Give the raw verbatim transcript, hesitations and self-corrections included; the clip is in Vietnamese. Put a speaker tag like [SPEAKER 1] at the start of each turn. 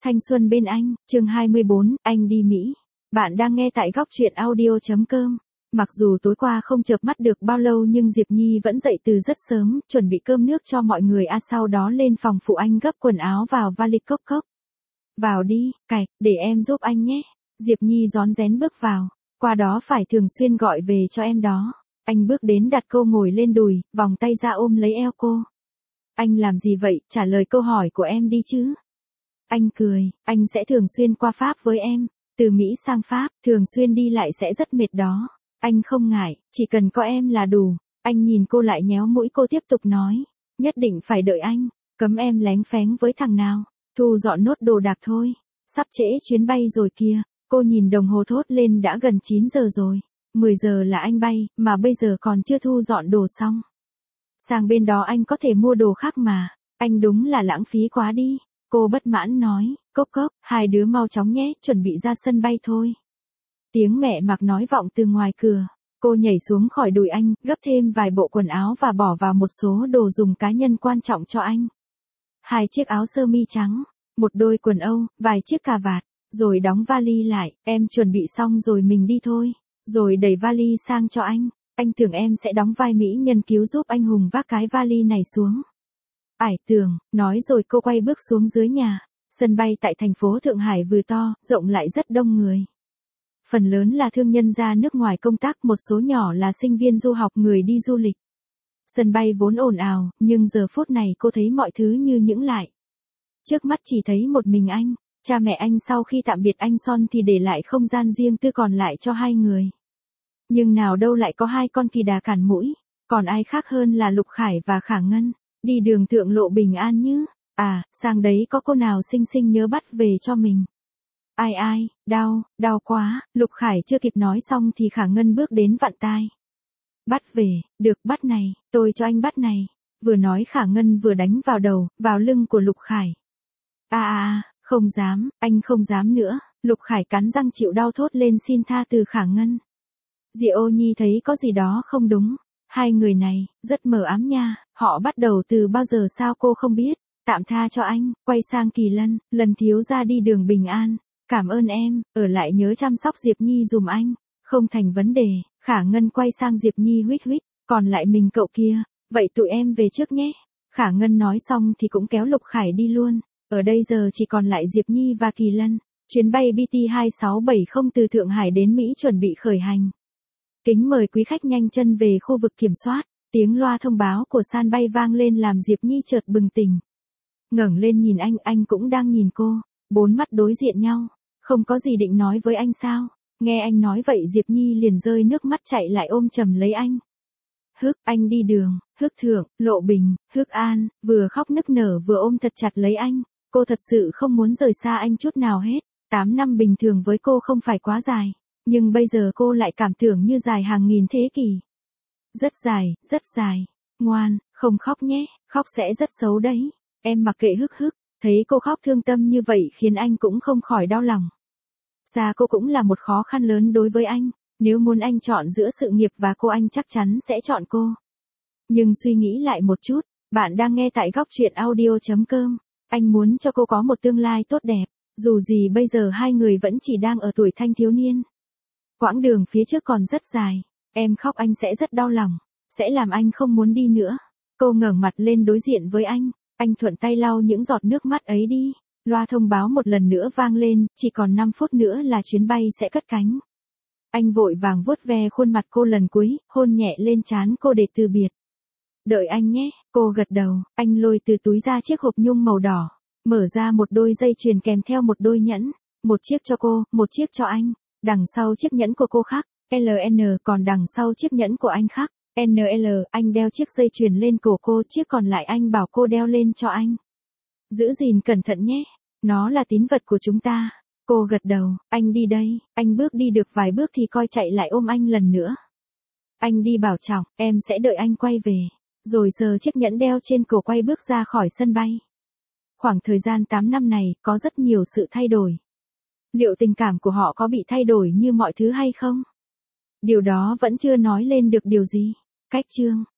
[SPEAKER 1] Thanh xuân bên anh, chương hai mươi bốn, anh đi Mỹ. Bạn đang nghe tại góc truyện audio chấm com. Mặc dù tối qua không chợp mắt được bao lâu nhưng Diệp Nhi vẫn dậy từ rất sớm, chuẩn bị cơm nước cho mọi người a sau đó lên phòng phụ anh gấp quần áo vào vali cốc cốc. Vào đi, cạch, để em giúp anh nhé. Diệp Nhi rón rén bước vào, qua đó phải thường xuyên gọi về cho em đó. Anh bước đến đặt cô ngồi lên đùi, vòng tay ra ôm lấy eo cô. Anh làm gì vậy, trả lời câu hỏi của em đi chứ. Anh cười, anh sẽ thường xuyên qua Pháp với em, từ Mỹ sang Pháp, thường xuyên đi lại sẽ rất mệt đó. Anh không ngại, chỉ cần có em là đủ. Anh nhìn cô lại nhéo mũi cô tiếp tục nói, nhất định phải đợi anh, cấm em lén phén với thằng nào, thu dọn nốt đồ đạc thôi, sắp trễ chuyến bay rồi kìa. Cô nhìn đồng hồ thốt lên đã gần chín giờ rồi, mười giờ là anh bay, mà bây giờ còn chưa thu dọn đồ xong. Sang bên đó anh có thể mua đồ khác mà, anh đúng là lãng phí quá đi. Cô bất mãn nói, cốc cốc, hai đứa mau chóng nhé, chuẩn bị ra sân bay thôi. Tiếng mẹ mặc nói vọng từ ngoài cửa, cô nhảy xuống khỏi đùi anh, gấp thêm vài bộ quần áo và bỏ vào một số đồ dùng cá nhân quan trọng cho anh. Hai chiếc áo sơ mi trắng, một đôi quần âu, vài chiếc cà vạt, rồi đóng vali lại, em chuẩn bị xong rồi mình đi thôi, rồi đẩy vali sang cho anh. Anh tưởng em sẽ đóng vai mỹ nhân cứu giúp anh hùng vác cái vali này xuống. Ải tưởng, nói rồi cô quay bước xuống dưới nhà. Sân bay tại thành phố Thượng Hải vừa to, rộng lại rất đông người. Phần lớn là thương nhân ra nước ngoài công tác, một số nhỏ là sinh viên du học, người đi du lịch. Sân bay vốn ồn ào, nhưng giờ phút này cô thấy mọi thứ như những lại. Trước mắt chỉ thấy một mình anh, cha mẹ anh sau khi tạm biệt anh Son thì để lại không gian riêng tư còn lại cho hai người. Nhưng nào đâu lại có hai con kỳ đà cản mũi, còn ai khác hơn là Lục Khải và Khả Ngân. Đi đường thượng lộ bình an như, à, sang đấy có cô nào xinh xinh nhớ bắt về cho mình. Ai ai, đau, đau quá, Lục Khải chưa kịp nói xong thì Khả Ngân bước đến vặn tai. Bắt về, được bắt này, tôi cho anh bắt này. Vừa nói Khả Ngân vừa đánh vào đầu, vào lưng của Lục Khải. À à, không dám, anh không dám nữa, Lục Khải cắn răng chịu đau thốt lên xin tha từ Khả Ngân. Diệu Nhi thấy có gì đó không đúng. Hai người này, rất mờ ám nha, họ bắt đầu từ bao giờ sao cô không biết, tạm tha cho anh, quay sang Kỳ Lân, Lần thiếu gia đi đường bình an, cảm ơn em, ở lại nhớ chăm sóc Diệp Nhi dùm anh, không thành vấn đề. Khả Ngân quay sang Diệp Nhi huýt huýt, còn lại mình cậu kia, vậy tụi em về trước nhé. Khả Ngân nói xong thì cũng kéo Lục Khải đi luôn, ở đây giờ chỉ còn lại Diệp Nhi và Kỳ Lân. Chuyến bay B T hai sáu bảy không từ Thượng Hải đến Mỹ chuẩn bị khởi hành. Kính mời quý khách nhanh chân về khu vực kiểm soát, tiếng loa thông báo của sân bay vang lên làm Diệp Nhi chợt bừng tỉnh. Ngẩng lên nhìn anh, anh cũng đang nhìn cô, bốn mắt đối diện nhau, không có gì định nói với anh sao? Nghe anh nói vậy Diệp Nhi liền rơi nước mắt chạy lại ôm chầm lấy anh. Hức, anh đi đường, Hức Thượng, Lộ Bình, Hức An, vừa khóc nức nở vừa ôm thật chặt lấy anh, cô thật sự không muốn rời xa anh chút nào hết, tám năm bình thường với cô không phải quá dài. Nhưng bây giờ cô lại cảm tưởng như dài hàng nghìn thế kỷ. Rất dài, rất dài. Ngoan, không khóc nhé, khóc sẽ rất xấu đấy. Em mặc kệ Hức Hức, thấy cô khóc thương tâm như vậy khiến anh cũng không khỏi đau lòng. Xa cô cũng là một khó khăn lớn đối với anh, nếu muốn anh chọn giữa sự nghiệp và cô anh chắc chắn sẽ chọn cô. Nhưng suy nghĩ lại một chút, bạn đang nghe tại góc truyện audio chấm com, anh muốn cho cô có một tương lai tốt đẹp, dù gì bây giờ hai người vẫn chỉ đang ở tuổi thanh thiếu niên. Quãng đường phía trước còn rất dài, em khóc anh sẽ rất đau lòng, sẽ làm anh không muốn đi nữa. Cô ngẩng mặt lên đối diện với anh, anh thuận tay lau những giọt nước mắt ấy đi. Loa thông báo một lần nữa vang lên, chỉ còn năm phút nữa là chuyến bay sẽ cất cánh. Anh vội vàng vuốt ve khuôn mặt cô lần cuối, hôn nhẹ lên trán cô để từ biệt. Đợi anh nhé, cô gật đầu, anh lôi từ túi ra chiếc hộp nhung màu đỏ, mở ra một đôi dây chuyền kèm theo một đôi nhẫn, một chiếc cho cô, một chiếc cho anh. Đằng sau chiếc nhẫn của cô khác, lờ en, còn đằng sau chiếc nhẫn của anh khác, en lờ, anh đeo chiếc dây chuyền lên cổ cô, chiếc còn lại anh bảo cô đeo lên cho anh. Giữ gìn cẩn thận nhé, nó là tín vật của chúng ta. Cô gật đầu, anh đi đây, anh bước đi được vài bước thì coi chạy lại ôm anh lần nữa. Anh đi bảo trọng, em sẽ đợi anh quay về, rồi sờ chiếc nhẫn đeo trên cổ quay bước ra khỏi sân bay. Khoảng thời gian tám năm này, có rất nhiều sự thay đổi. Liệu tình cảm của họ có bị thay đổi như mọi thứ hay không? Điều đó vẫn chưa nói lên được điều gì. Cách chương